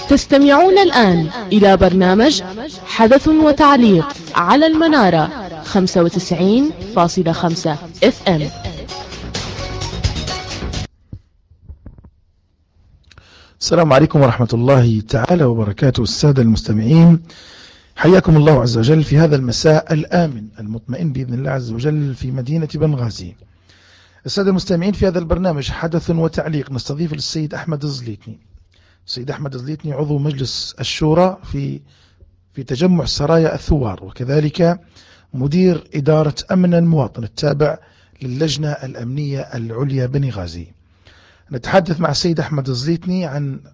تستمعون الآن إلى برنامج حدث وتعليق على المنارة 95.5 FM. السلام عليكم ورحمة الله تعالى وبركاته. السادة المستمعين، حياكم الله عز وجل في هذا المساء الآمن المطمئن بإذن الله عز وجل في مدينة بنغازي. السادة المستمعين، في هذا البرنامج حدث وتعليق نستضيف السيد أحمد الزليتني. السيد أحمد الزليتني عضو مجلس الشورى في تجمع سرايا الثوار، وكذلك مدير إدارة أمن المواطن التابع للجنة الأمنية العليا بنغازي. نتحدث مع السيد أحمد الزليتني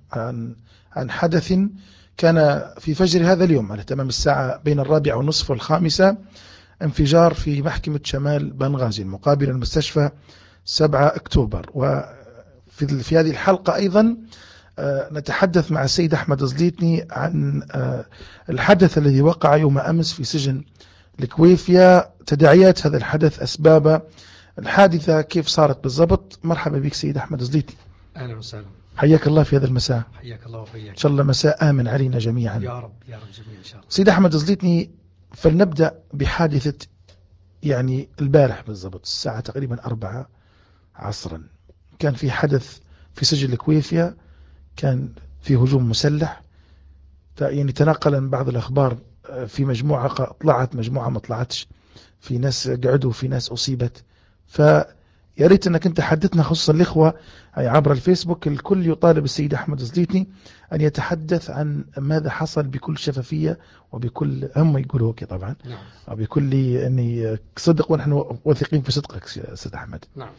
عن حدث كان في فجر هذا اليوم على تمام الساعة بين 4:30 و5، انفجار في محكمة شمال بنغازي المقابل المستشفى 7 أكتوبر. وفي هذه الحلقة أيضا نتحدث مع السيد أحمد الزليتني عن الحدث الذي وقع يوم أمس في سجن الكويفية، تداعيات هذا الحدث، أسباب الحادثة، كيف صارت بالضبط. مرحبا بك سيد أحمد الزليتني. أهلا وسهلا، حياك الله في هذا المساء. حياك الله وحياك. إن شاء الله مساء آمن علينا جميعا يا رب يا رب جميعا إن شاء الله. سيد أحمد الزليتني، فلنبدأ بحادثة البارح بالضبط الساعة تقريبا 4 عصرا. كان في حدث في سجل الكويفية، كان في هجوم مسلح. تناقلا بعض الأخبار في مجموعة طلعت، مجموعة ما طلعتش، في ناس قعدوا، في ناس أصيبت. فياريت أنك أنت حدثنا، خصوصا الإخوة عبر الفيسبوك، الكل يطالب السيد أحمد الزليتني أن يتحدث عن ماذا حصل بكل شفافية وبكل، هم يقولوا هيك طبعا، نعم، وبكل أني صدق، ونحن واثقين في صدقك سيد أحمد. نعم.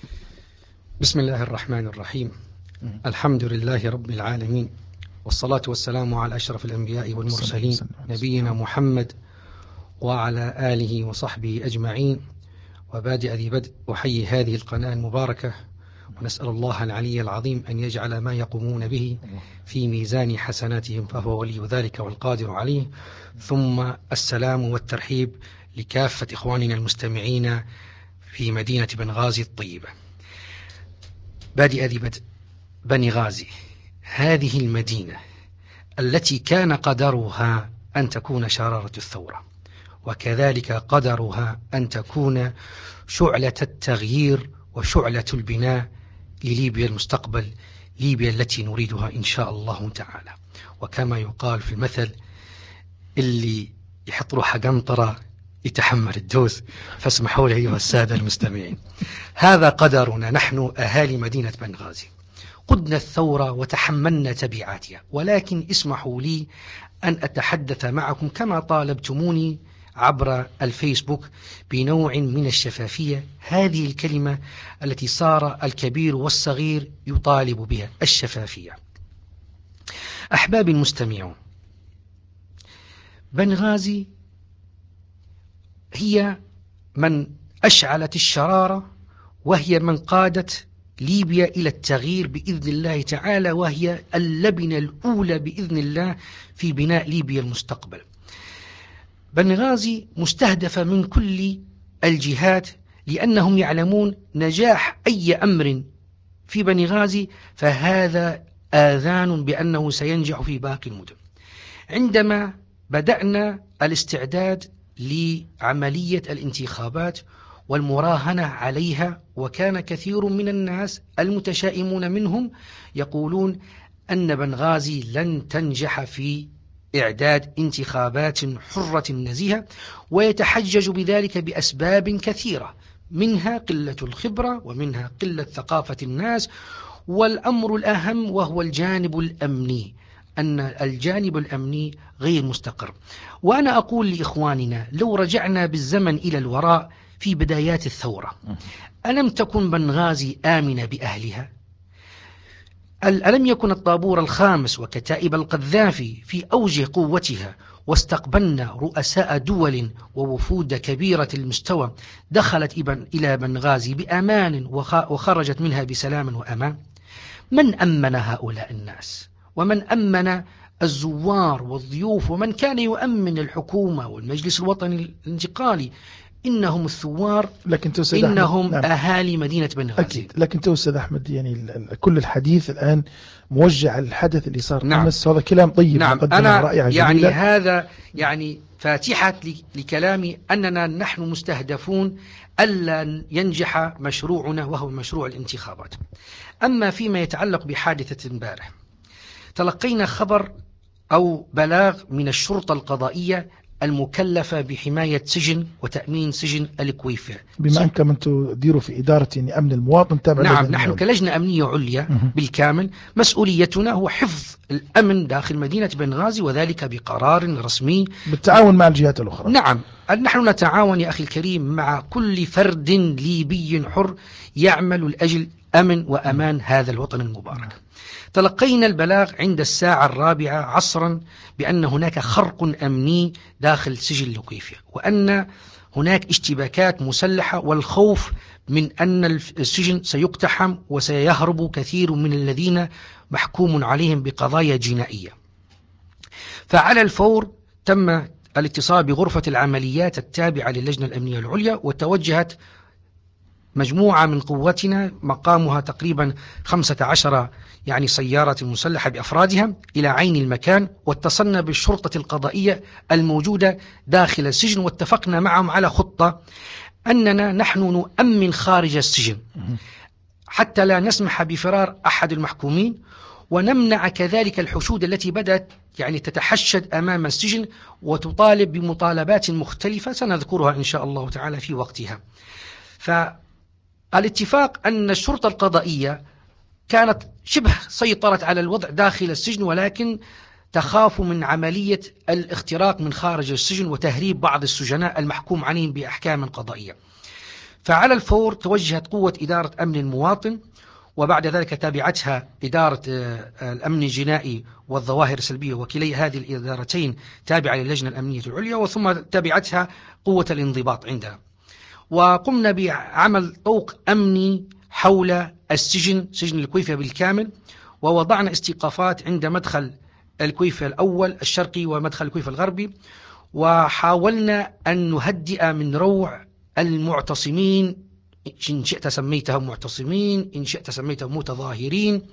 بسم الله الرحمن الرحيم. الحمد لله رب العالمين، والصلاة والسلام على أشرف الأنبياء والمرسلين نبينا محمد وعلى آله وصحبه أجمعين. وبادئ ذي بدء أحيي هذه القناة المباركة، ونسأل الله العلي العظيم أن يجعل ما يقومون به في ميزان حسناتهم، فهو ولي ذلك والقادر عليه. ثم السلام والترحيب لكافة إخواننا المستمعين في مدينة بنغازي الطيبة. بادئ ذي بدء، بنغازي هذه المدينة التي كان قدرها أن تكون شرارة الثورة، وكذلك قدرها أن تكون شعلة التغيير وشعلة البناء لليبيا المستقبل، ليبيا التي نريدها إن شاء الله تعالى. وكما يقال في المثل، اللي يحط روحه قنطرة يتحمل الدوز. فاسمحوا لي أيها السادة المستمعين، هذا قدرنا نحن أهالي مدينة بنغازي. قدنا الثورة وتحملنا تبعاتها، ولكن اسمحوا لي أن أتحدث معكم كما طالبتموني عبر الفيسبوك بنوع من الشفافية. هذه الكلمة التي صار الكبير والصغير يطالب بها، الشفافية. أحبابي المستمعون، بنغازي هي من أشعلت الشرارة، وهي من قادت ليبيا إلى التغيير بإذن الله تعالى، وهي اللبنة الأولى بإذن الله في بناء ليبيا المستقبل. بنغازي مستهدفة من كل الجهات، لأنهم يعلمون نجاح أي أمر في بنغازي فهذا آذان بأنه سينجح في باقي المدن. عندما بدأنا الاستعداد لعملية الانتخابات والمراهنة عليها، وكان كثير من الناس المتشائمون منهم يقولون أن بنغازي لن تنجح في إعداد انتخابات حرة نزيهة، ويتحجج بذلك بأسباب كثيرة، منها قلة الخبرة، ومنها قلة ثقافة الناس، والأمر الأهم وهو الجانب الأمني، أن الجانب الأمني غير مستقر. وأنا أقول لإخواننا، لو رجعنا بالزمن إلى الوراء في بدايات الثورة، ألم تكن بنغازي آمنة بأهلها؟ ألم يكن الطابور الخامس وكتائب القذافي في أوج قوتها، واستقبلنا رؤساء دول ووفود كبيرة المستوى دخلت إلى بنغازي بأمان وخرجت منها بسلام وأمان؟ من أمن هؤلاء الناس؟ ومن أمن الزوار والضيوف؟ ومن كان يؤمن الحكومة والمجلس الوطني الانتقالي إنهم الثوار، لكن إنهم نعم. أهالي مدينة بنغازي. أكيد. لكن أستاذ أحمد يعني كل الحديث الآن موجه على الحدث اللي صار نعم. أمس. هذا كلام طيب. نعم. مقدمة رائعة جميلة. هذا فاتحة لكلامي أننا نحن مستهدفون ألا ينجح مشروعنا وهو مشروع الانتخابات. أما فيما يتعلق بحادثة امبارح، تلقينا خبر أو بلاغ من الشرطة القضائية المكلفة بحماية سجن وتأمين سجن الكويفة. بما أنكم أنتم تديروا في إدارة أمن المواطن تابع. نعم، نحن كلجنة أمنية عليا بالكامل مسؤوليتنا هو حفظ الأمن داخل مدينة بنغازي، وذلك بقرار رسمي بالتعاون مع الجهات الأخرى. نعم، نحن نتعاون يا أخي الكريم مع كل فرد ليبي حر يعمل لأجل أمن وأمان هذا الوطن المبارك. تلقينا البلاغ عند الساعة 4 عصرا بأن هناك خرق أمني داخل سجن الكويفة، وأن هناك اشتباكات مسلحة، والخوف من أن السجن سيقتحم وسيهرب كثير من الذين محكوم عليهم بقضايا جنائية. فعلى الفور تم الاتصال بغرفة العمليات التابعة للجنة الأمنية العليا، وتوجهت مجموعة من قوتنا مقامها تقريبا 15 سيارة مسلحة بأفرادها إلى عين المكان، واتصلنا بالشرطة القضائية الموجودة داخل السجن، واتفقنا معهم على خطة أننا نحن نؤمن خارج السجن حتى لا نسمح بفرار أحد المحكومين، ونمنع كذلك الحشود التي بدأت تتحشد أمام السجن وتطالب بمطالبات مختلفة سنذكرها إن شاء الله تعالى في وقتها. فالاتفاق أن الشرطة القضائية كانت شبه سيطرت على الوضع داخل السجن، ولكن تخاف من عملية الاختراق من خارج السجن وتهريب بعض السجناء المحكوم عليهم بأحكام قضائية. فعلى الفور توجهت قوة إدارة أمن المواطن، وبعد ذلك تابعتها إدارة الأمن الجنائي والظواهر السلبية، وكلي هذه الإدارتين تابعة للجنة الأمنية العليا، وثم تابعتها قوة الانضباط عندها. وقمنا بعمل طوق أمني حول السجن، سجن الكويفة بالكامل، ووضعنا استيقافات عند مدخل الكويفة الأول الشرقي ومدخل الكويفة الغربي، وحاولنا أن نهدئ من روع المعتصمين، إن شئت سميتهم معتصمين، إن شئت سميتهم متظاهرين،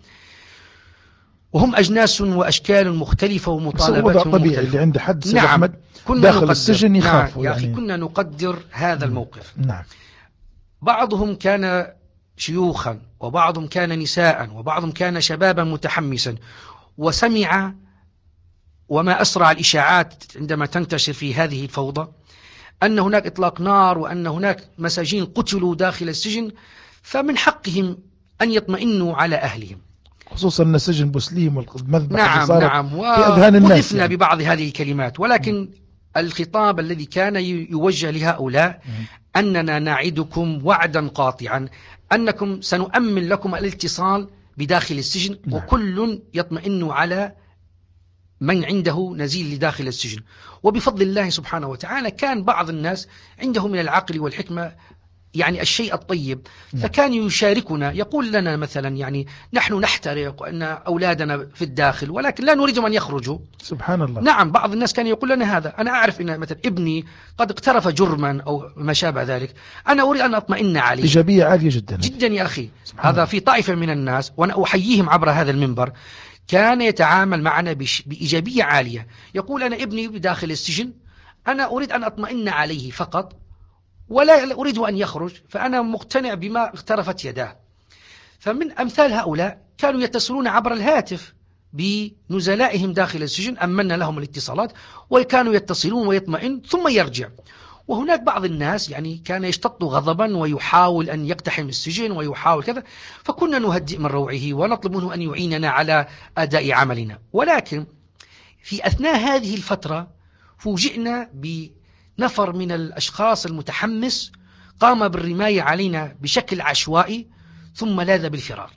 وهم أجناس وأشكال مختلفة ومطالباتهم طبيعي اللي عنده حد نعم. أحمد داخل السجن يخاف. نعم. يا أخي كنا نقدر هذا الموقف. نعم. بعضهم كان شيوخا، وبعضهم كان نساء، وبعضهم كان شبابا متحمسا، وسمع وما أسرع الإشاعات عندما تنتشر في هذه الفوضى أن هناك إطلاق نار وأن هناك مساجين قتلوا داخل السجن، فمن حقهم أن يطمئنوا على أهلهم، خصوصا أن سجن بوسليم والمذبحة نعم في أذهان الناس وقفنا ببعض هذه الكلمات، ولكن الخطاب الذي كان يوجه لهؤلاء أننا نعدكم وعدا قاطعا أنكم سنؤمن لكم الاتصال بداخل السجن، وكل يطمئن على من عنده نزيل لداخل السجن. وبفضل الله سبحانه وتعالى كان بعض الناس عنده من العقل والحكمة الشيء الطيب، فكان يشاركنا، يقول لنا مثلا نحن نحترق أن أولادنا في الداخل ولكن لا نريد أن يخرجوا. سبحان الله. نعم، بعض الناس كان يقول لنا هذا، أنا أعرف أن مثلا ابني قد اقترف جرما أو ما شابه ذلك، أنا أريد أن أطمئن عليه. إيجابية عالية جدا جدا يا أخي. هذا في طائفة من الناس، وأنا أحييهم عبر هذا المنبر، كان يتعامل معنا بإيجابية عالية، يقول أنا ابني بداخل السجن، أنا أريد أن أطمئن عليه فقط ولا أريد أن يخرج، فأنا مقتنع بما اقترفت يداه. فمن أمثال هؤلاء كانوا يتصلون عبر الهاتف بنزلائهم داخل السجن، أمنا لهم الاتصالات وكانوا يتصلون ويطمئن ثم يرجع. وهناك بعض الناس كان يشتط غضبا ويحاول أن يقتحم السجن ويحاول كذا، فكنا نهدئ من روعه ونطلب منه أن يعيننا على أداء عملنا. ولكن في أثناء هذه الفترة فوجئنا بنفر من الأشخاص المتحمس قام بالرماية علينا بشكل عشوائي ثم لاذ بالفرار.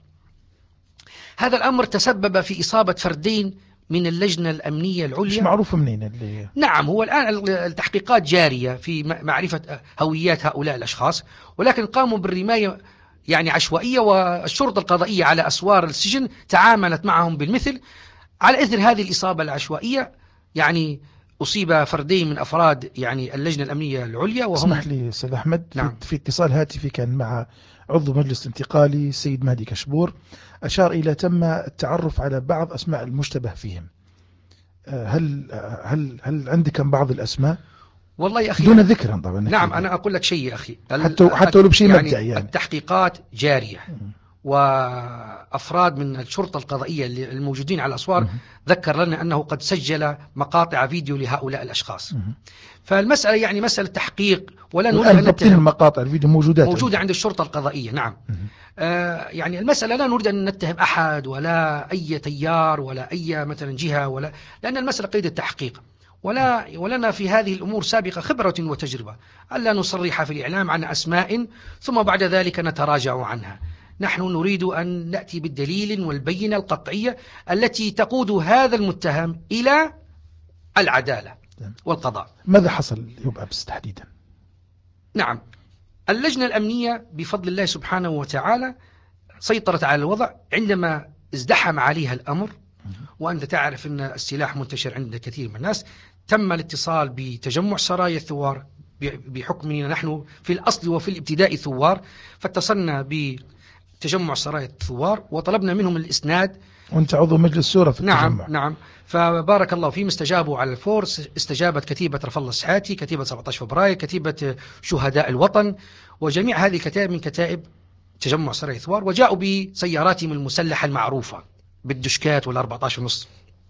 هذا الأمر تسبب في إصابة فردين من اللجنة الأمنية العليا. مش معروف منين اللي... نعم، هو الآن التحقيقات جارية في معرفة هويات هؤلاء الأشخاص، ولكن قاموا بالرماية عشوائية، والشرطة القضائية على أسوار السجن تعاملت معهم بالمثل. على إثر هذه الإصابة العشوائية أصيب فردين من أفراد يعني اللجنة الأمنية العليا، وهم اسمح لي أستاذ أحمد. نعم. في اتصال هاتفي كان مع عضو مجلس انتقالي السيد مهدي كشبور، أشار إلى تم التعرف على بعض أسماء المشتبه فيهم. هل عندكم بعض الأسماء؟ والله يا أخي دون ذكرهم طبعا. نعم، أنا أقول لك شيء يا أخي، حتى ولو بشيء يعني مبدئي يعني. التحقيقات جارية، وأفراد من الشرطة القضائية الموجودين على الأسوار ذكر لنا أنه قد سجل مقاطع فيديو لهؤلاء الأشخاص. فالمسألة يعني مسألة تحقيق، ولا نريد أن نتهم. المقاطع الفيديو موجودة عند الشرطة القضائية. نعم. يعني المسألة لا نريد أن نتهم أحد ولا أي تيار ولا أي مثلا جهة، لأن المسألة قيد التحقيق، ولنا في هذه الأمور سابقة خبرة وتجربة، ألا نصرح في الإعلام عن أسماء ثم بعد ذلك نتراجع عنها. نحن نريد أن نأتي بالدليل والبينة القطعية التي تقود هذا المتهم إلى العدالة والقضاء. ماذا حصل يوم أمس تحديدا؟ نعم، اللجنة الأمنية بفضل الله سبحانه وتعالى سيطرت على الوضع عندما ازدحم عليها الأمر، وأنت تعرف أن السلاح منتشر عند كثير من الناس. تم الاتصال بتجمع سرايا الثوار بحكمنا نحن في الأصل وفي الابتداء ثوار، فاتصلنا بتجمع سرايا الثوار وطلبنا منهم الإسناد. وأنت عضو مجلس شورى في التجمع. نعم. فبارك الله فيهم استجابوا على الفورس، استجابت كتيبة رفع الله السحاتي، كتيبة 17 فبراير، كتيبة شهداء الوطن، وجميع هذه الكتائب من كتائب تجمع سرايا الثوار، وجاءوا بسياراتهم المسلحة المعروفة بالدشكات وال14.5،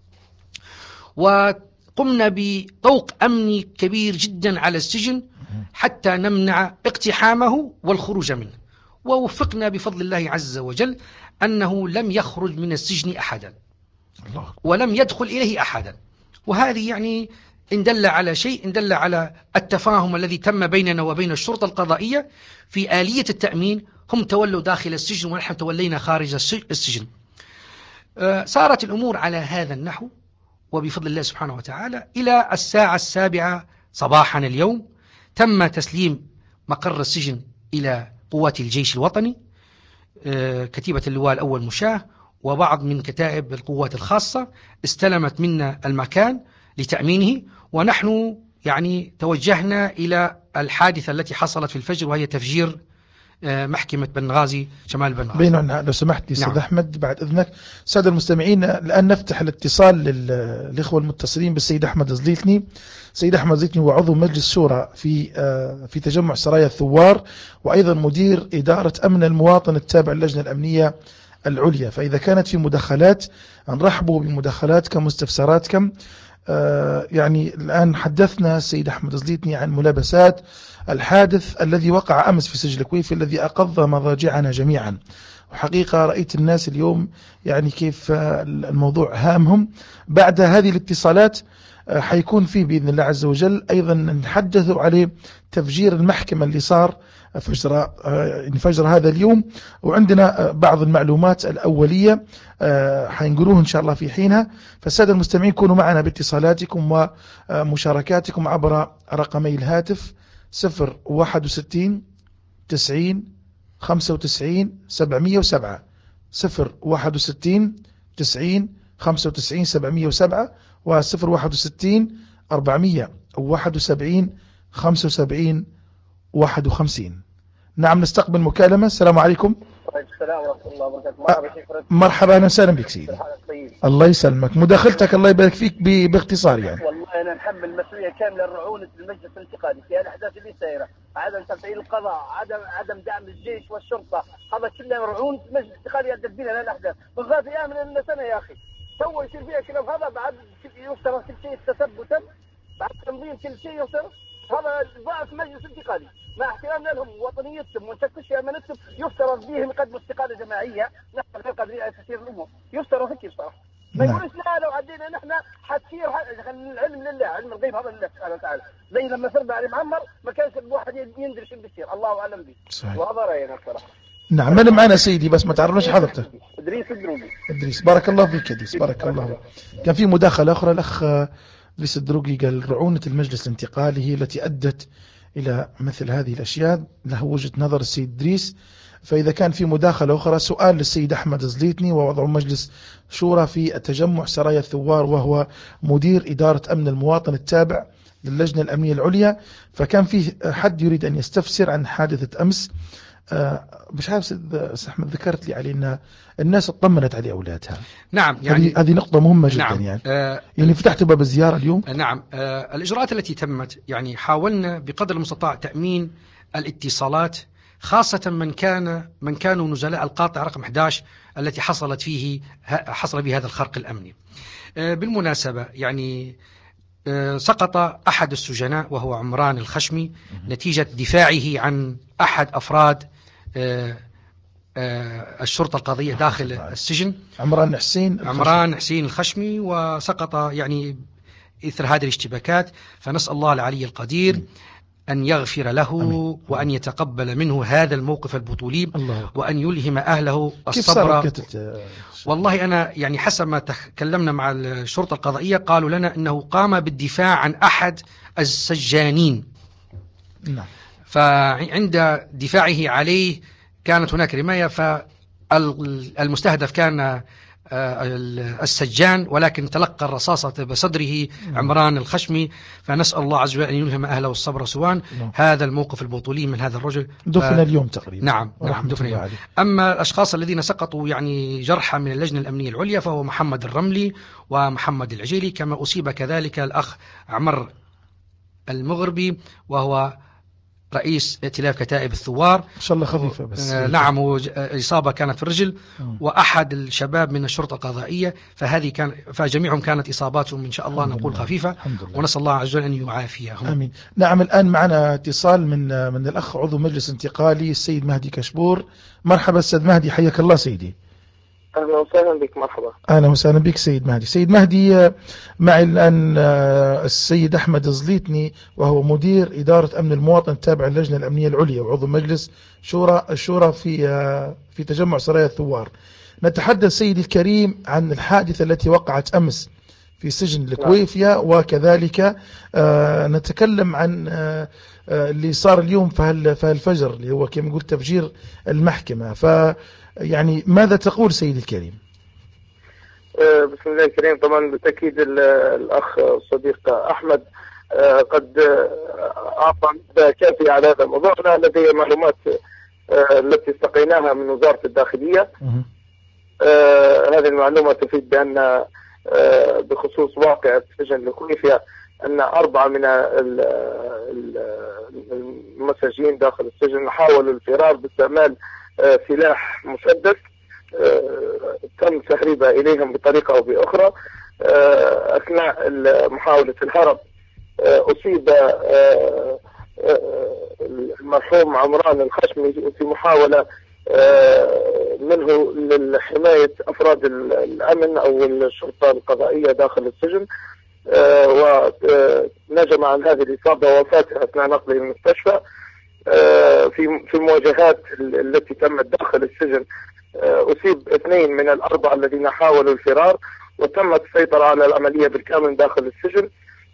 وقمنا بطوق أمني كبير جدا على السجن حتى نمنع اقتحامه والخروج منه، ووفقنا بفضل الله عز وجل أنه لم يخرج من السجن أحدا ولم يدخل إليه أحدا. وهذه يعني إن دل على شيء، إن دل على التفاهم الذي تم بيننا وبين الشرطة القضائية في آلية التأمين. هم تولوا داخل السجن ونحن تولينا خارج السجن. صارت الأمور على هذا النحو، وبفضل الله سبحانه وتعالى إلى الساعة 7 صباحا اليوم تم تسليم مقر السجن إلى قوات الجيش الوطني، كتيبة اللواء الأول مشاه وبعض من كتائب القوات الخاصة استلمت منا المكان لتأمينه، ونحن يعني توجهنا إلى الحادثة التي حصلت في الفجر، وهي تفجير محكمة بنغازي شمال بنغازي. بيننا لو سمحت لي سيد أحمد بعد إذنك. سادة المستمعين، الآن نفتح الاتصال للإخوة المتصلين بالسيد أحمد زليتني. سيد أحمد زليتني هو عضو مجلس شورى في تجمع سرايا الثوار، وأيضا مدير إدارة أمن المواطن التابع للجنة الأمنية العليا. فإذا كانت في مداخلات نرحبوا بمداخلاتكم واستفساراتكم. يعني الآن حدثنا السيد أحمد زليتني عن ملابسات الحادث الذي وقع أمس في سجل كويف الذي أقض مضاجعنا جميعا. وحقيقة رأيت الناس اليوم يعني كيف الموضوع هامهم. بعد هذه الاتصالات حيكون فيه بإذن الله عز وجل أيضا نحدثوا عليه تفجير المحكمة اللي صار فجر هذا اليوم، وعندنا بعض المعلومات الأولية حينقلوه إن شاء الله في حينها. فالسادة المستمعين كونوا معنا باتصالاتكم ومشاركاتكم عبر رقمي الهاتف 061 90 95 707 061 90 95 707 و061 471 75 51. نعم، نستقبل مكالمة. السلام عليكم. السلام ورحمة الله وبركاته. مرحبا، أهلا وسهلا بك سيدي. الله يسلمك. مداخلتك الله يبارك فيك باختصار يعني. والله أنا نحمل المسؤولية كاملة الرعونة المجلس الانتقالي في الأحداث اللي سايرة، عدم تفعيل القضاء، عدم دعم الجيش والشرطة، هذا كله رعونة المجلس الانتقالي أدت بنا للأحداث. بالذات أيام من سنة يا أخي سوى يصير فيها كلام، هذا بعد يفترض كل شيء تثبتا، بعد تنظيم كل شيء يفترض، هذا ضعف مجلس انتقالي مع احترامنا لهم ووطنيتهم ونفتش امانتهم، يفترض بهم يقدموا استقاله جماعيه. نحن غير قادرين على تسيير الامور، يفترض هيك صراحه. ما يقولش لا لو عدينا نحن حتصير العلم لله، علم الغيب هذا لله سبحانه وتعالى. زي لما صرنا علي معمر ما كانش الواحد يندري شو بيصير، الله اعلم به. وهذا راينا بصراحه. نعم، من معنا سيدي بس ما تعرفناش حضرتك. ادريس الدروقي. ادريس، بارك الله فيك ادريس، بارك الله فيك. كان في مداخله اخرى، الاخ ادريس الدروقي قال رعونه المجلس الانتقالي هي التي ادت إلى مثل هذه الأشياء. له وجهة نظر السيد إدريس. فإذا كان في مداخلة أخرى، سؤال للسيد أحمد زليتني ووضع مجلس شورى في التجمع سرايا الثوار، وهو مدير إدارة أمن المواطن التابع للجنة الأمنية العليا. فكان في حد يريد أن يستفسر عن حادثة أمس. مش عارف سيد أحمد، ذكرت لي عليه أن الناس اطمنت على أولادها. نعم، يعني هذه نقطة مهمة جدا. نعم. يعني فتحت باب الزيارة اليوم. نعم. الإجراءات التي تمت، يعني حاولنا بقدر المستطاع تأمين الاتصالات، خاصة من كانوا نزلاء القاطع رقم 11 التي حصل به هذا الخرق الأمني. بالمناسبة يعني سقط أحد السجناء وهو عمران الخشمي نتيجة دفاعه عن أحد أفراد الشرطة القضائية داخل السجن، عمران حسين الخشمي، وسقط يعني إثر هذه الاشتباكات. فنسأل الله العلي القدير أن يغفر له وأن يتقبل منه هذا الموقف البطولي، وأن يلهم أهله الصبر. والله أنا يعني حسب ما تكلمنا مع الشرطة القضائية قالوا لنا أنه قام بالدفاع عن أحد السجانين. فعند دفاعه عليه كانت هناك رماية، فالمستهدف كان السجان، ولكن تلقى الرصاصة بصدره عمران الخشمي. فنسأل الله عز وجل أن يلهم أهله الصبر سواء. هذا الموقف البطولي من هذا الرجل دفن اليوم تقريبا. نعم دفن اليوم. أما الأشخاص الذين سقطوا يعني جرحى من اللجنة الأمنية العليا فهو محمد الرملي ومحمد العجيلي، كما أصيب كذلك الأخ عمر المغربي وهو رئيس ائتلاف كتائب الثوار. إن شاء الله خفيفة بس. نعم، إصابة كانت في الرجل. وأحد الشباب من الشرطة القضائية، فجميعهم كانت إصاباتهم إن شاء الله نقول خفيفة، ونسأل الله عز وجل أن يعافيهم. آمين. نعم، الآن معنا اتصال من الأخ عضو مجلس انتقالي السيد مهدي كشبور. مرحبا السيد مهدي، حياك الله سيدي. أهلا وسهلا بك. مرحبا. أهلا وسهلا بك سيد مهدي. سيد مهدي، معي الآن السيد أحمد زليتني وهو مدير إدارة أمن المواطن التابع للجنة الأمنية العليا وعضو مجلس الشورى في تجمع سرايا الثوار. نتحدث سيدي الكريم عن الحادثة التي وقعت أمس في سجن الكويفية، وكذلك نتكلم عن اللي صار اليوم في الفجر اللي هو كما قلت تفجير المحكمة. يعني ماذا تقول سيدي الكريم؟ بسم الله الكريم. طبعا بالتأكيد الأخ الصديق أحمد قد أعطى كافية على هذا الموضوع. لدي معلومات التي استقيناها من وزارة الداخلية. هذه المعلومة تفيد بأن بخصوص واقع سجن الكويفية أن 4 من المساجين داخل السجن حاولوا الفرار باستعمال سلاح مسدس تم تهريبه إليهم بطريقة أو بأخرى. أثناء محاولة الهرب أصيب المرحوم عمران الخشمي في محاولة منه للحماية أفراد الأمن أو الشرطة القضائية داخل السجن، ونجم عن هذه الإصابة وفاته أثناء نقله المستشفى. في المواجهات التي تمت داخل السجن أصيب 2 من ال4 الذين حاولوا الفرار، وتمت السيطرة على العملية بالكامل داخل السجن.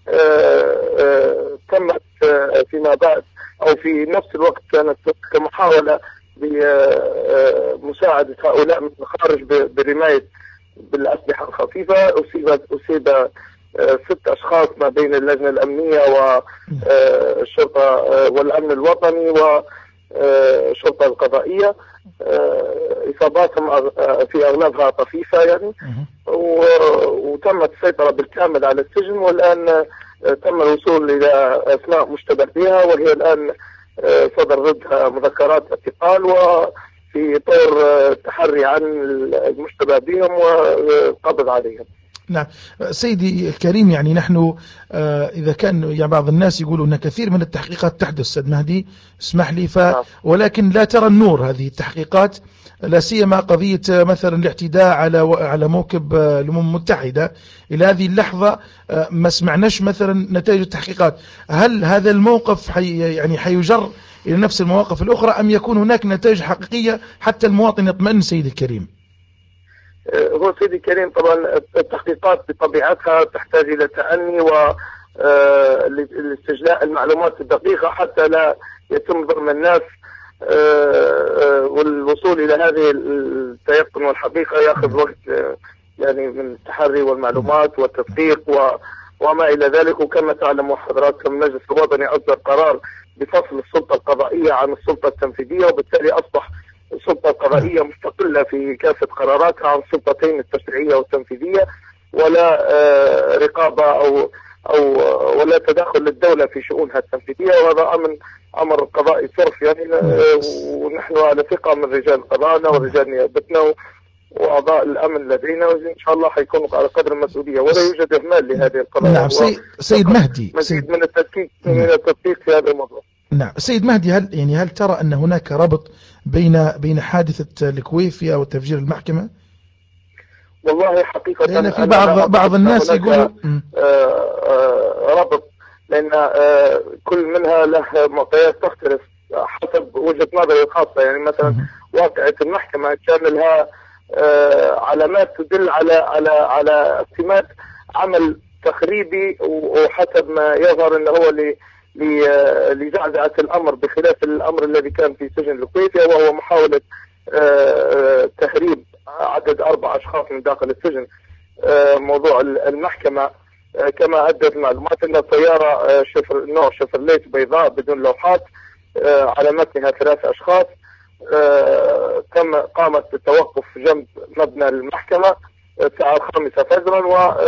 تمت فيما بعد أو في نفس الوقت كانت محاولة بمساعدة هؤلاء من الخارج بالرماية بالأسلحة الخفيفة. أصيب 6 أشخاص ما بين اللجنة الأمنية والشرطة والأمن الوطني والشرطة القضائية. إصاباتهم في أغلبها طفيفة يعني، وتمت السيطرة بالكامل على السجن. والآن تم الوصول إلى أسماء مشتبه بها، وهي الآن صدر ضدها مذكرات اعتقال وفي طور التحري عن المشتبه بهم والقبض عليهم. نعم سيدي الكريم، يعني نحن إذا كان يعني بعض الناس يقولوا أن كثير من التحقيقات تحدث سيد مهدي، اسمح لي، ولكن لا ترى النور هذه التحقيقات، لا سيما قضية مثلا الاعتداء على موكب الأمم المتحدة. إلى هذه اللحظة ما سمعناش مثلا نتائج التحقيقات. هل هذا الموقف حيجر إلى نفس المواقف الأخرى، أم يكون هناك نتائج حقيقية حتى المواطن يطمئن سيدي الكريم؟ هو سيدي الكريم طبعا التحقيقات بطبيعتها تحتاج إلى تأني والاستجلاء المعلومات الدقيقة حتى لا يتم ظلم الناس والوصول إلى هذه التيقن والحقيقة يأخذ وقت يعني من التحري والمعلومات والتدقيق وما إلى ذلك. وكما تعلموا حضراتكم المجلس الوطني أصدر قرار بفصل السلطة القضائية عن السلطة التنفيذية، وبالتالي أصبح السلطة القضائية مستقلة في كافة قراراتها عن السلطتين التشريعية والتنفيذية، ولا رقابة أو ولا تدخل للدولة في شؤونها التنفيذية، وهذا أمر قضائي صرف يعني. ونحن على ثقة من رجال قضائنا ورجال نيابتنا وأعضاء الأمن لدينا، وإن شاء الله حيكونوا على قدر المسؤولية، ولا يوجد إهمال لهذه القضايا. نعم سيد مهدي، مزيد من التدقيق في هذا الموضوع. نعم سيد مهدي، هل ترى أن هناك ربط بين حادثة الكويفية وتفجير المحكمة؟ والله حقيقة لأن في بعض الناس يقولوا ربط، لأن كل منها له معطيات تختلف حسب وجهة نظري الخاصة. يعني مثلا واقعة المحكمة كان لها علامات تدل على اعتماد عمل تخريبي، وحسب ما يظهر انه هو لزعزعة الامر، بخلاف الامر الذي كان في سجن الكويفية وهو محاولة تهريب عدد 4 أشخاص من داخل السجن. موضوع المحكمة كما أدت المعلومات أن سيارة نوع شيفرليت بيضاء بدون لوحات على متنها 3 أشخاص قامت بالتوقف جنب مبنى المحكمة الساعة 5 فجرا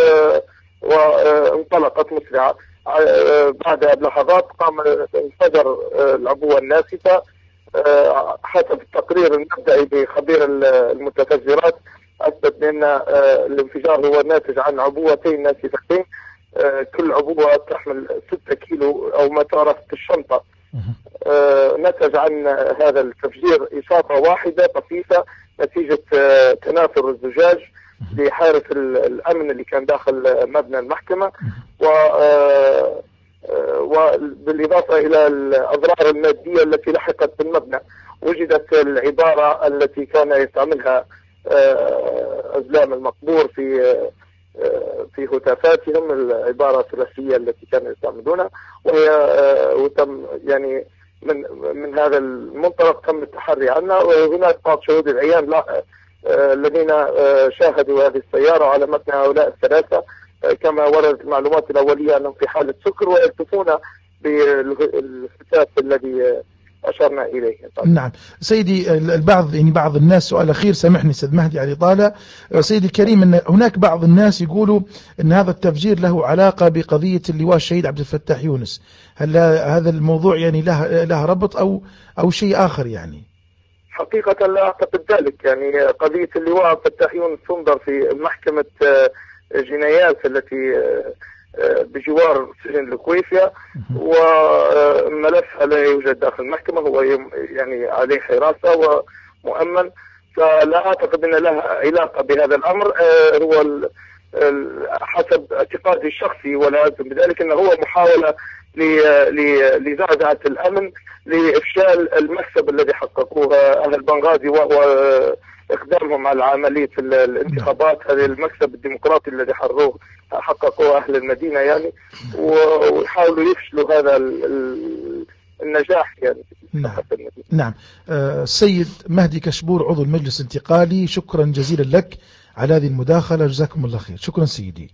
وانطلقت مسرعة. بعدها بلحظات انفجر العبوة الناسفة. حسب التقرير المبدئي بخبير المتفجرات أثبت بأن الانفجار هو ناتج عن عبوتين ناسفتين، كل عبوة تحمل 6 كيلو أو ما تعرف بالشنطة. نتج عن هذا التفجير إصابة واحدة طفيفة نتيجة تناثر الزجاج لحارس الأمن اللي كان داخل مبنى المحكمة، وبالإضافة إلى الأضرار المادية التي لحقت بالمبنى. وجدت العبارة التي كان يستعملها أزلام المقبور في هتافاتهم، العبارة الثلاثية التي كانوا يستعملونها، وتم يعني من هذا المنطلق تم التحري عنها. وهناك بعض شهود العيان الذين شاهدوا هذه السيارة على متن هؤلاء الثلاثة، كما وردت المعلومات الأولية أنهم في حالة سكر ويكتفون بالهتاف الذي أشرنا إليه. نعم سيدي، بعض الناس، سؤال أخير سامحني سيد مهدي على الإطالة. سيدي الكريم، أن هناك بعض الناس يقولوا أن هذا التفجير له علاقة بقضية اللواء الشهيد عبد الفتاح يونس. هل هذا الموضوع يعني له ربط أو شيء آخر؟ يعني حقيقة لا أعتقد ذلك. يعني قضية اللواء عبد الفتاح يونس تنظر في محكمة جنايات التي بجوار سجن الكويفية، وملفها لا يوجد داخل المحكمة، هو يعني عليه حراسة ومؤمن، فلا أعتقد أن لها علاقة بهذا الأمر. هو حسب اعتقادي الشخصي ولا ألزم بذلك أنه هو محاولة لزعزعة الأمن لإفشال المكسب الذي حققوه أهل بنغازي، وهو إقدامهم على عملية الانتخابات، هذا المكسب الديمقراطي الذي حققوه أهل المدينة يعني، ويحاولوا يفشلوا هذا النجاح يعني. نعم. السيد مهدي كشبور عضو المجلس الانتقالي، شكرا جزيلا لك على هذه المداخلة، جزاكم الله خير. شكرا سيدي.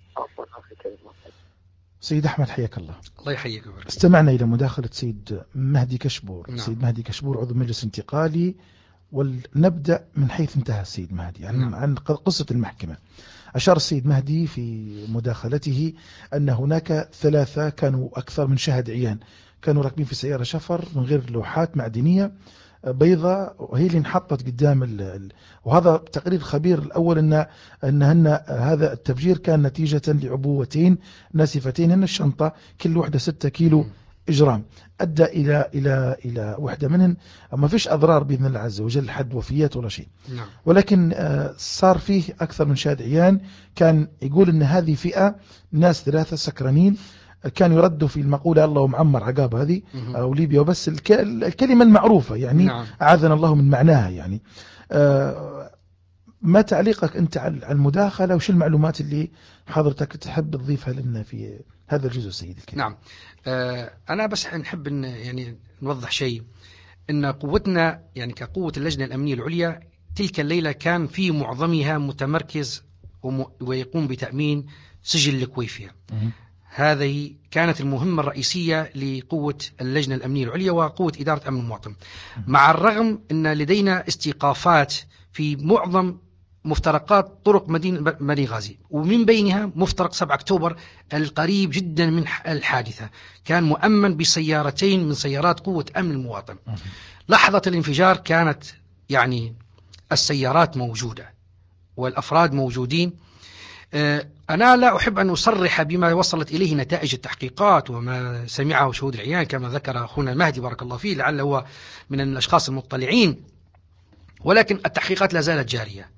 سيد أحمد حياك الله. الله يحييك. استمعنا إلى مداخلة سيد مهدي كشبور. نعم. سيد مهدي كشبور عضو المجلس الانتقالي، ولنبدأ من حيث انتهى السيد مهدي عن قصة المحكمة. أشار السيد مهدي في مداخلته أن هناك 3 كانوا أكثر من شاهد عيان، كانوا راكبين في سيارة شفر من غير لوحات معدنية بيضاء، وهي اللي انحطت قدام وهذا تقرير خبير الأول أن هذا التفجير كان نتيجة لعبوتين ناسفتين، أن الشنطة كل واحدة 6 كيلو إجرام، أدى إلى واحدة منهم ما فيش أضرار بإذن الله عز وجل، حد وفيات ولا شيء. نعم. ولكن صار فيه أكثر من شاهد عيان كان يقول أن هذه فئة ناس 3 سكرانين كانوا يردوا في المقولة الله معمر عقاب هذه أو ليبيا، وبس الكلمة المعروفة يعني. نعم. أعاذنا الله من معناها يعني. ما تعليقك أنت على المداخلة، وش المعلومات اللي حضرتك تحب تضيفها لنا في هذا الجزء سيدي الكريم؟ نعم. أنا بس نحب يعني نوضح شيء. أن قوتنا يعني كقوة اللجنة الأمنية العليا تلك الليلة كان في معظمها متمركز ويقوم بتأمين سجل الكويفية. هذه كانت المهمة الرئيسية لقوة اللجنة الأمنية العليا وقوة إدارة أمن المواطن، مع الرغم أن لدينا استيقافات في معظم مفترقات طرق مدينة بنغازي، ومن بينها مفترق 7 أكتوبر القريب جدا من الحادثة كان مؤمن بسيارتين من سيارات قوة أمن المواطن. لحظة الانفجار كانت يعني السيارات موجودة والأفراد موجودين. أنا لا أحب أن أصرح بما وصلت إليه نتائج التحقيقات وما سمعه شهود العيان كما ذكر أخونا المهدي بارك الله فيه، لعله هو من الأشخاص المطلعين، ولكن التحقيقات لا زالت جارية.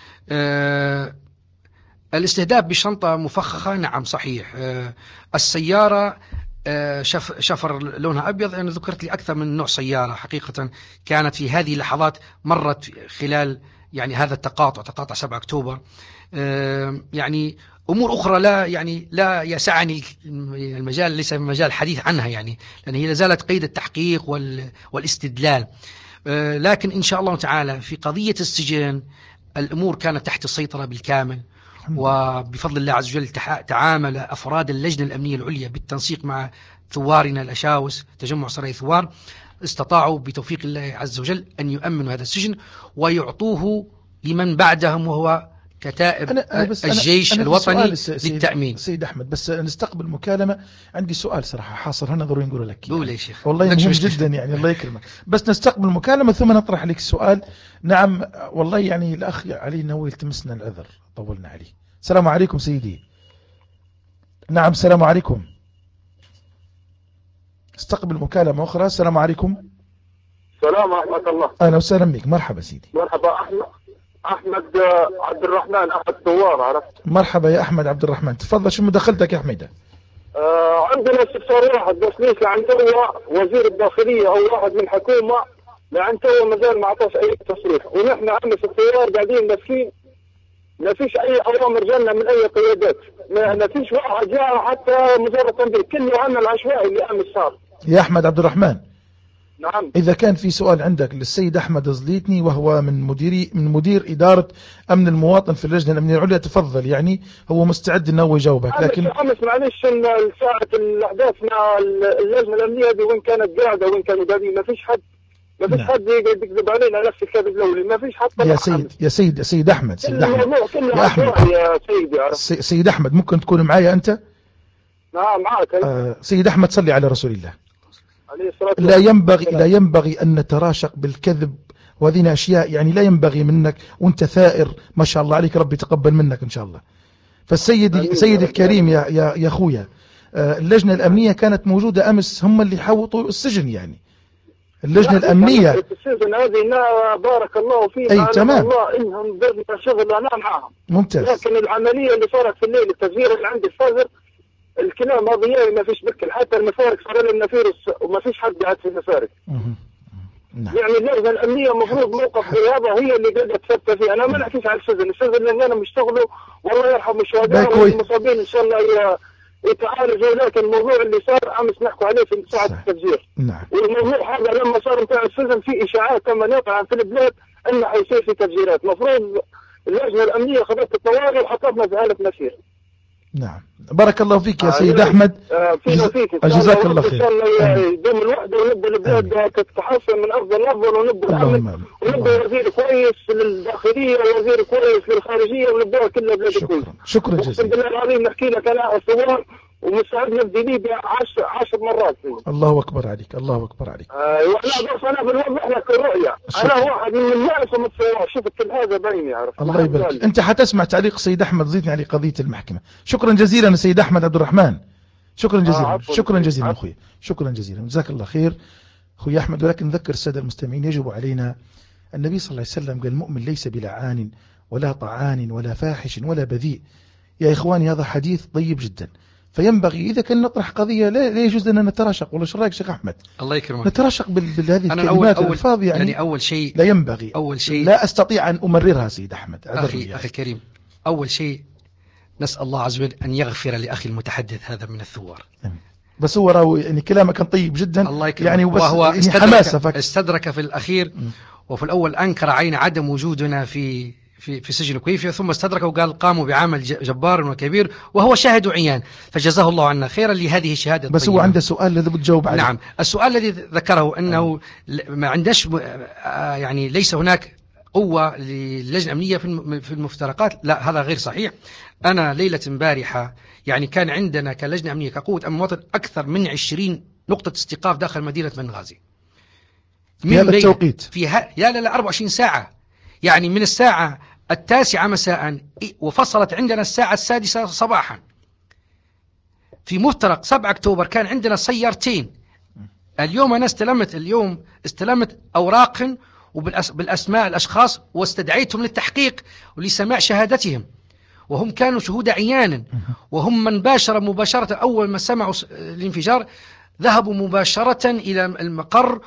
الاستهداف بشنطة مفخخة نعم صحيح. السيارة شفر لونها أبيض. أنا ذكرت لي أكثر من نوع سيارة حقيقة كانت في هذه اللحظات مرت خلال يعني هذا تقاطع 7 أكتوبر. يعني أمور أخرى لا يسعني المجال، ليس مجال الحديث عنها يعني، لأن هي لازالت قيد التحقيق والاستدلال. لكن إن شاء الله تعالى في قضية السجن الأمور كانت تحت السيطرة بالكامل، وبفضل الله عز وجل تعامل أفراد اللجنة الأمنية العليا بالتنسيق مع ثوارنا الأشاوس تجمع سراي ثوار، استطاعوا بتوفيق الله عز وجل أن يؤمنوا هذا السجن ويعطوه لمن بعدهم وهو كتائب الجيش الوطني للتأمين. سيد أحمد بس نستقبل مكالمة، عندي سؤال صراحة حاصر هنا ضروري نقول لك قول يا شيخ والله مهم جدا يعني الله يكرمك، بس نستقبل مكالمة ثم نطرح لك السؤال. نعم والله يعني الأخ علي نوي التمسنا العذر طولنا عليه. السلام عليكم سيدي. نعم السلام عليكم. استقبل مكالمة أخرى. السلام عليكم. السلام ورحمة الله. أهلا وسهلا بك. مرحبا سيدي. مرحبا أحمد عبد الرحمن أحد ثوار. عرفت؟ مرحبا يا أحمد عبد الرحمن، تفضل شو مداخلتك يا حميدة؟ عندنا استفسار واحد بس ليش لعن توا وزير الداخلية أو واحد من حكومة لعن توا مازال ما عطاش أي تصريح، ونحن عندنا في الثوار قاعدين ماسكين ما فيش أي أوامر جانا من أي قيادات، ما فيش واحد جاء حتى مجرد تنبيه، كله عنا العشوائي اللي أمس صار. يا أحمد عبد الرحمن. نعم. إذا كان في سؤال عندك للسيد أحمد الزليتني وهو من مدير إدارة أمن المواطن في اللجنة الأمنية العليا تفضل، يعني هو مستعد أنه يجاوبك. لكن معلش ساعة الأحداث مع اللجنة الأمنية دي وين كانت قاعدة وين كانوا قاعدين ما فيش حد حد يكذب علينا نفس الكذب الأولي، ما فيش حد. يا سيد أحمد يا أحمد سيد أحمد ممكن تكون معايا أنت؟ نعم معك. سيد أحمد صلي على رسول الله. لا ينبغي أن نتراشق بالكذب، وهذه أشياء يعني لا ينبغي منك، وانت ثائر ما شاء الله عليك، ربي تقبل منك إن شاء الله. سيدي الكريم يا أخويا، اللجنة الأمنية كانت موجودة أمس، هم اللي حوطوا السجن يعني اللجنة الأمنية السجن هذه بارك الله فيهم. أي تمام. الله إنهم درنا شغل أنا معهم ممتاز. لكن العملية اللي صارت في الليل التفجير اللي عندي الفجر الكلام هذا ما فيش بكل، حتى المفارق صار لنا فيروس وما فيش حد قاعد في المفارق. نعم. يعني اللجنة الأمنية مفروض موقف هذا هي اللي قاعدة تثبت فيه. أنا ما نحكيش على السجن اللي أنا مشتغلوا والله يرحم الشهداء والمصابين إن شاء الله يتعالجوا، لكن الموضوع اللي صار أمس نحكوا عليه في ساعة التفجير. نعم. والموضوع هذا لما صار بتاع السجن في إشاعات كما نقع في البلاد أنه حيصير في تفجيرات، مفروض اللجنة الأمنية خذت الطوارئ وحطتنا في حالة مسير. نعم بارك الله فيك يا سيد أحمد. جزاك الله خير. إن شاء الله يدوم الوحدة ونبدأ البلاد تتحسن من أفضل أفضل، ونبدأ وزير كويس للداخلية ووزير كويس للخارجية، ونبدأ كل بلاد كويس. شكرا جزيلا. بالله العظيم نحكي لك أنا الثوار ومساعدنا في ليبيا 10 مرات. الله أكبر عليك الله أكبر عليك. وأنا بس أنا بنوضح لك الرؤية. أنا واحد من الناس ومتصور شفت كل هذا بيني عرفت. الله يبارك. أنت حتسمع تعليق سيد أحمد زيدني على قضية المحكمة. شكرا جزيلا سيد أحمد عبد الرحمن. شكرا جزيلا. شكرا جزيلا أخوي. شكرا جزيلا جزاك الله خير أخوي أحمد. ولكن نذكر السادة المستمعين يجب علينا، النبي صلى الله عليه وسلم قال المؤمن ليس بلعان ولا طعان ولا فاحش ولا بذيء. يا إخواني هذا حديث طيب جدا، فينبغي إذا كان نطرح قضية لا يجوز لنا نتراشق. ولا شو رأيك شيخ أحمد؟ الله يكرمك. نتراشق بهذه الكلمات الألفاظ يعني أول شيء لا ينبغي. أول شيء لا أستطيع أن أمررها سيد أحمد. أخي الكريم، أول شيء نسأل الله عز وجل أن يغفر لأخي المتحدث هذا من الثوار. بس هو راهو يعني كلامه كان طيب جدا. الله يكرمك. يعني وبس وهو يعني حماسة فقط. استدرك في الأخير، وفي الأول أنكر عين عدم وجودنا في سجن كويفية، ثم استدرك وقال قاموا بعمل جبار وكبير، وهو شاهد عيان، فجزاه الله عنا خيرا لهذه الشهادة بس الطيبة. هو عنده سؤال الذي بتجاوب عليه. نعم، السؤال الذي ذكره أنه ما عندش يعني ليس هناك قوة للجنة الأمنية في المفترقات. لا، هذا غير صحيح. أنا ليلة امبارحة يعني كان عندنا كلجنة أمنية كقوة أمن وطن أكثر من 20 نقطة استيقاف داخل مدينة بنغازي في هذا التوقيت. لا 24 ساعة، يعني من الساعة 9 مساء، وفصلت عندنا الساعة 6 صباحا. في مفترق 7 أكتوبر كان عندنا سيارتين. اليوم أنا استلمت أوراق بالأسماء الأشخاص، واستدعيتهم للتحقيق ولسماع شهادتهم، وهم كانوا شهود عيانا، وهم من مباشرة أول ما سمعوا الانفجار ذهبوا مباشرة إلى المقر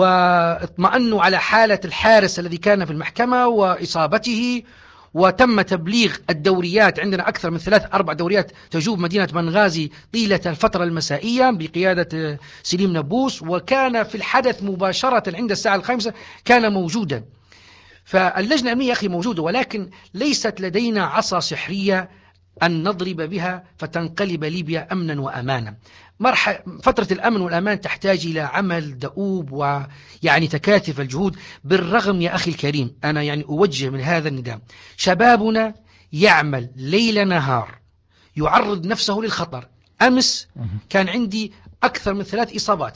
واطمأنوا على حالة الحارس الذي كان في المحكمة وإصابته، وتم تبليغ الدوريات. عندنا أكثر من 3-4 دوريات تجوب مدينة بنغازي طيلة الفترة المسائية بقيادة سليم نبوس، وكان في الحدث مباشرة عند الساعة 5 كان موجودا. فاللجنة الأمنية يا أخي موجودة، ولكن ليست لدينا عصا سحرية أن نضرب بها فتنقلب ليبيا أمنا وأمانا. فترة الأمن والأمان تحتاج إلى عمل دؤوب ويعني تكاتف الجهود. بالرغم يا أخي الكريم، أنا يعني أوجه من هذا النداء، شبابنا يعمل ليل نهار يعرض نفسه للخطر. أمس كان عندي أكثر من 3 إصابات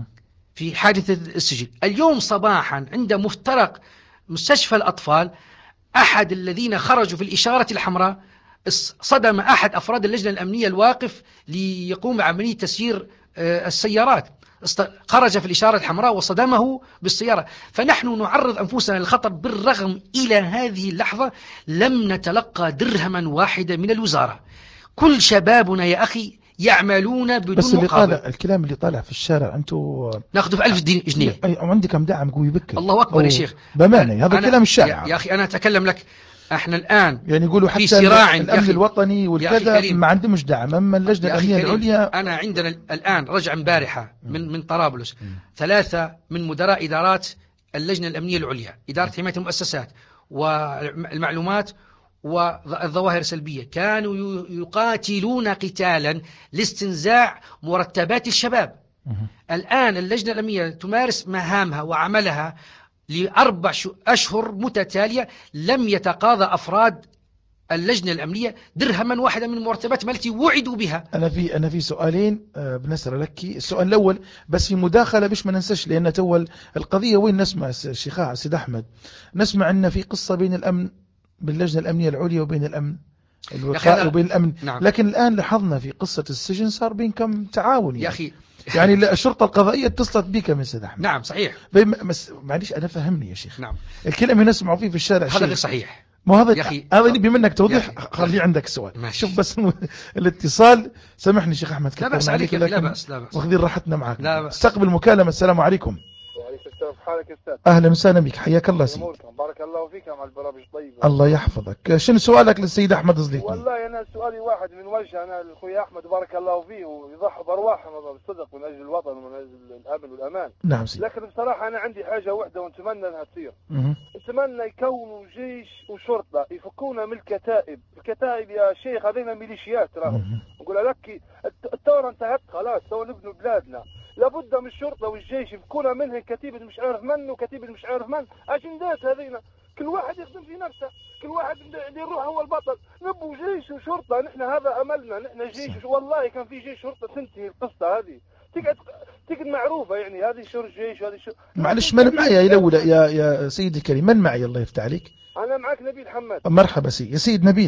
في حادثة السجن. اليوم صباحا عند مفترق مستشفى الأطفال، أحد الذين خرجوا في الإشارة الحمراء صدم أحد أفراد اللجنة الأمنية الواقف ليقوم بعملية تسيير السيارات، خرج في الإشارة الحمراء وصدمه بالسيارة. فنحن نعرض أنفسنا للخطر. بالرغم إلى هذه اللحظة لم نتلقى درهما واحدا من الوزارة. كل شبابنا يا أخي يعملون بدون بس مقابل. الكلام اللي طالع في الشارع أنتوا ناخذه في 1000 جنيه. عندكم دعم قوي بك. الله أكبر يا شيخ. بمعنى هذا كلام الشارع يا أخي أنا أتكلم لك، احنا الآن يعني يقولوا حتى في صراع الأمن الوطني والكذا ما عندهمش دعم، أما اللجنة الأمنية العليا. أنا عندنا الآن رجع امبارحة من طرابلس 3 من مدراء إدارات اللجنة الأمنية العليا، إدارة حماية المؤسسات والمعلومات والظواهر السلبية، كانوا يقاتلون قتالا لاستنزاع مرتبات الشباب. الآن اللجنة الأمنية تمارس مهامها وعملها ل4 أشهر متتالية، لم يتقاضى أفراد اللجنة الأمنية درهما واحدا من مرتبات التي وعدوا بها. أنا في سؤالين بنسأل لك. السؤال الأول بس في مداخلة باش ما ننساش، لأن تول القضية وين نسمع الشيخ سيد أحمد، نسمع أن في قصة بين الأمن باللجنة الأمنية العليا وبين الأمن الوقائي وبين الأمن. نعم. لكن الآن لاحظنا في قصة السجن صار بينكم تعاون يا أخي. يعني الشرطة القضائية اتصلت بك من سيد أحمد. نعم صحيح. معليش أنا فهمني يا شيخ. نعم. الكلام اللي نسمعه فيه في الشارع هذا غير صحيح. ما هذا اللي بمنك توضيح. خلي عندك سؤال. ماشي. شوف بس الاتصال، سامحني شيخ أحمد. لا بأس عليك. لا بأس. واخذين راحتنا معك. لا بأس. استقبل مكالمة. السلام عليكم. وعليكم السلام. حالك أستاذ؟ أهلا وسهلا بك، حياك الله سيدي. بارك الله فيك مع البرامج طيب. الله يحفظك. شنو سؤالك للسيد أحمد زليطي؟ والله أنا سؤالي واحد من وجه. أنا الأخوي أحمد بارك الله فيه ويضحي بأرواحهم بالصدق من أجل الوطن ومن أجل الأمن والأمان. نعم سيدي. لكن بصراحة أنا عندي حاجة واحدة ونتمنى أنها تصير. نتمنى يكونوا جيش وشرطة يفكونا من الكتائب يا شيخ. هذين ميليشيات راهو. نقول لك الثورة انتهت خلاص، تو نبنوا بلادنا. لابد من الشرطة والجيش يفكونا منها كتيبة مش عارف من وكتيبة مش عارف من. أجندات هذين كل واحد يخدم في نفسه، كل واحد اللي يروح هو البطل. نبوا جيش وشرطة، نحن هذا أملنا. نحن جيش والله كان في جيش شرطة تنتهي القصة هذه. تقعد معروفة يعني هذه شر جيش وهذه شر. معلش من معي يا سيدي الكريم؟ من معي؟ الله يفتح عليك. أنا معك نبيل حماد. مرحبا يا سيد نبيل.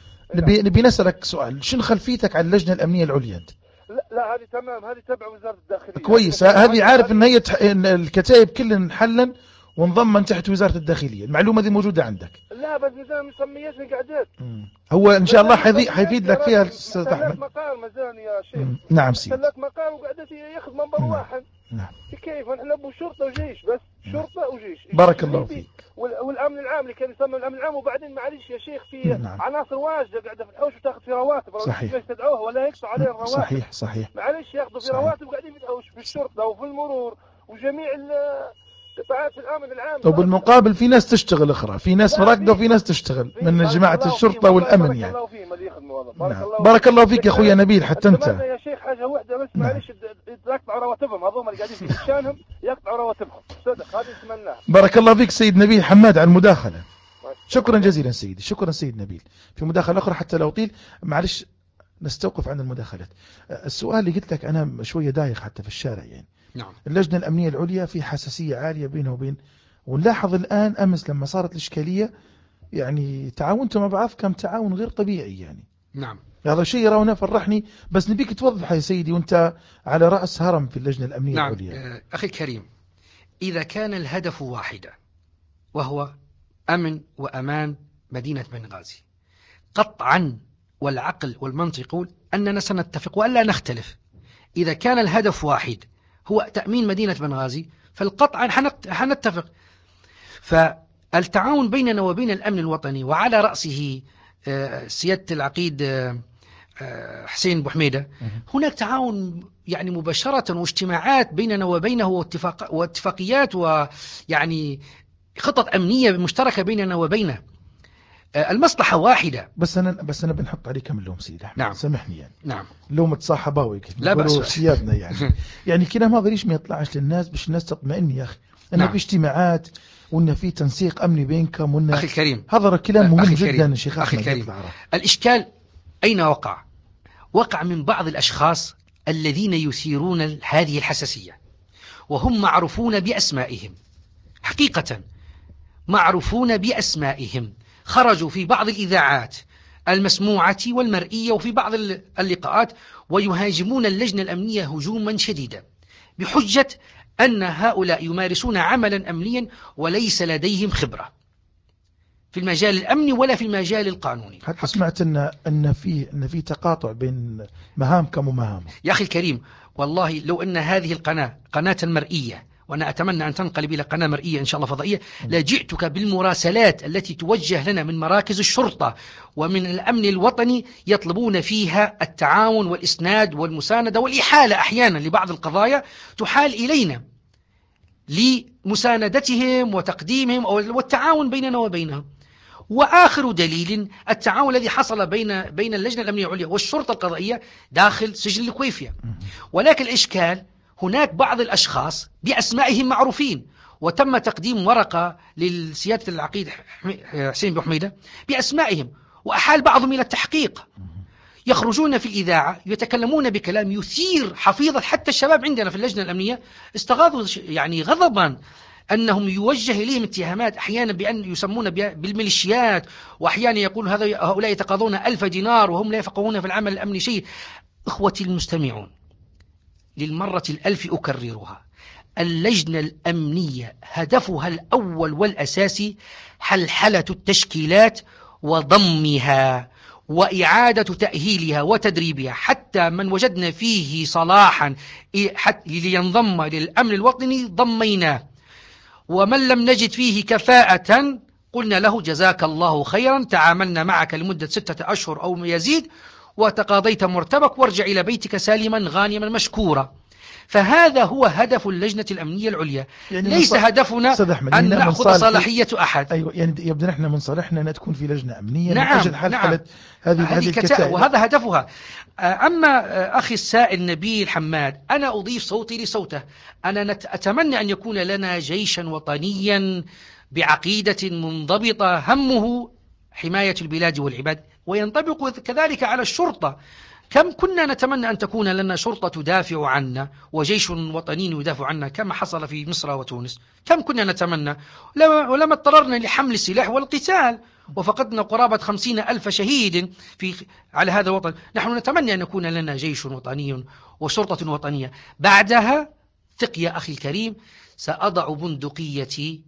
نبي نسألك سؤال. شنو خلفيتك على اللجنة الأمنية العليا أنت؟ لا هذه تمام، هذه تبع وزارة الداخلية. كويس. هذه عارف إن هي الكتائب كلها انحلن وانضم من تحت وزارة الداخلية. المعلومة دي موجودة عندك؟ لا بس مازال ما سميتني قعدت. هو إن شاء الله حيفيد لك فيها الأستاذ أحمد. مقال مازال يا شيخ. نعم سيدي. سلك مقال وقعدت ياخذ منبر واحد. نعم. كيف نحن نبو شرطة وجيش بس. شرطة وجيش. بارك الله فيك. والأمن العام اللي كان يسمى الأمن العام، وبعدين معلش يا شيخ في عناصر واجدة قاعدة في الحوش وتاخذ في رواتب. صحيح. يستدعوها ولا يقطع عليها الرواتب. صحيح. معلش ياخذوا في رواتب وقاعدين في الحوش في الشرطة وفي المرور وجميع قطاعات الأمن العام. وبالمقابل في ناس تشتغل أخرى، في ناس مراقبة وفي ناس تشتغل من جماعة الشرطة والأمن يعني. بارك الله فيك يا أخويا نبيل. حتى أنت يا شيخ حاجة واحدة بس معلش يقطعوا رواتبهم، هذول اللي قاعدين في شانهم يقطعوا رواتبهم. صدق هذه نتمناها. بارك الله فيك سيد نبيل حماد على المداخلة. شكرا جزيلا سيدي. شكرا سيد نبيل. في مداخلة أخرى حتى لو طيل معلش نستوقف عن المداخلات. السؤال اللي قلت لك أنا شوية دايخ حتى في الشارع يعني. نعم. اللجنة الأمنية العليا في حساسية عالية بينه وبين، ونلاحظ الآن أمس لما صارت الإشكالية يعني تعاونتوا مع بعض كم تعاون غير طبيعي يعني. نعم. هذا شيء يراونه فرحني، بس نبيك توضح يا سيدي وانت على رأس هرم في اللجنة الأمنية العليا. نعم. أخي الكريم، إذا كان الهدف واحدا وهو أمن وأمان مدينة بنغازي، قطعا والعقل والمنطق يقول أننا سنتفق وألا نختلف. إذا كان الهدف واحد هو تأمين مدينة بنغازي فالقطعا حنتفق. فالتعاون بيننا وبين الأمن الوطني وعلى رأسه سيادة العقيد حسين بوحميدة، هناك تعاون يعني مباشرة واجتماعات بيننا وبينه واتفاقيات ويعني خطط أمنية مشتركة بيننا وبينه. المصلحة واحدة. بس أنا بنحط عليك كم اللوم سيدي أحمد. نعم. سامحني يعني. نعم. لوم تصاحباوي كيف لا بأس. سيادنا يعني. يعني كده ما غيريش ما يطلعش للناس باش الناس تطمئن يا أخي. أن نعم. في اجتماعات وأن في تنسيق أمني بينكم وأن أخي الكريم، هذا كلام مهم جدا شيخ أخي أحمد. الكريم، الإشكال أين وقع؟ وقع من بعض الأشخاص الذين يثيرون هذه الحساسية، وهم معروفون بأسمائهم، حقيقة معروفون بأسمائهم، خرجوا في بعض الإذاعات المسموعة والمرئية وفي بعض اللقاءات ويهاجمون اللجنة الأمنية هجوما شديدا بحجة أن هؤلاء يمارسون عملا أمنيا وليس لديهم خبرة في المجال الأمني ولا في المجال القانوني. حتى سمعت أن في تقاطع بين مهامكم ومهامه. يا أخي الكريم، والله لو أن هذه قناة المرئية، وأنا أتمنى أن تنقلب إلى قناة مرئية إن شاء الله فضائية، لجئتك بالمراسلات التي توجه لنا من مراكز الشرطة ومن الأمن الوطني يطلبون فيها التعاون والإسناد والمساندة والإحالة أحيانا لبعض القضايا تحال إلينا لمساندتهم وتقديمهم والتعاون بيننا وبينهم. وآخر دليل التعاون الذي حصل بين اللجنة الأمنية العليا والشرطة القضائية داخل سجن الكويفية. ولكن الإشكال هناك بعض الأشخاص بأسمائهم معروفين، وتم تقديم ورقة للسيادة العقيد حسين بوحميدة بأسمائهم، وأحال بعضهم إلى التحقيق. يخرجون في الإذاعة يتكلمون بكلام يثير حفيظة حتى الشباب عندنا في اللجنة الأمنية استغاثوا يعني غضبا أنهم يوجه إليهم اتهامات أحيانا بأن يسمون بالميليشيات، وأحيانا يقول هؤلاء يتقاضون 1000 دينار وهم لا يفقهون في العمل الأمني شيء. إخوتي المستمعون، للمرة 1000 أكررها، اللجنة الأمنية هدفها الأول والأساسي حلحلة التشكيلات وضمها وإعادة تأهيلها وتدريبها، حتى من وجدنا فيه صلاحا لينضم للأمن الوطني ضميناه، ومن لم نجد فيه كفاءة قلنا له جزاك الله خيرا، تعاملنا معك لمدة 6 أشهر أو يزيد وتقاضيت مرتبك وارجع إلى بيتك سالما غانما مشكورا. فهذا هو هدف اللجنة الأمنية العليا، يعني ليس هدفنا أن نأخذ صلاحية أحد. أيوة، يعني يبدو نحن من صالحنا أن تكون في لجنة أمنية. نعم، نعم. هذه الكتائب، وهذا هدفها. أما أخي السائل نبيل حماد، أنا أضيف صوتي لصوته. أنا أتمنى أن يكون لنا جيشا وطنيا بعقيدة منضبطة همه حماية البلاد والعباد، وينطبق كذلك على الشرطة. كم كنا نتمنى أن تكون لنا شرطة تدافع عنا وجيش وطني يدافع عنا كما حصل في مصر وتونس. كم كنا نتمنى، ولما اضطررنا لحمل السلاح والقتال وفقدنا قرابة 50,000 شهيد على هذا الوطن. نحن نتمنى أن يكون لنا جيش وطني وشرطة وطنية. بعدها ثق يا أخي الكريم، سأضع بندقيتي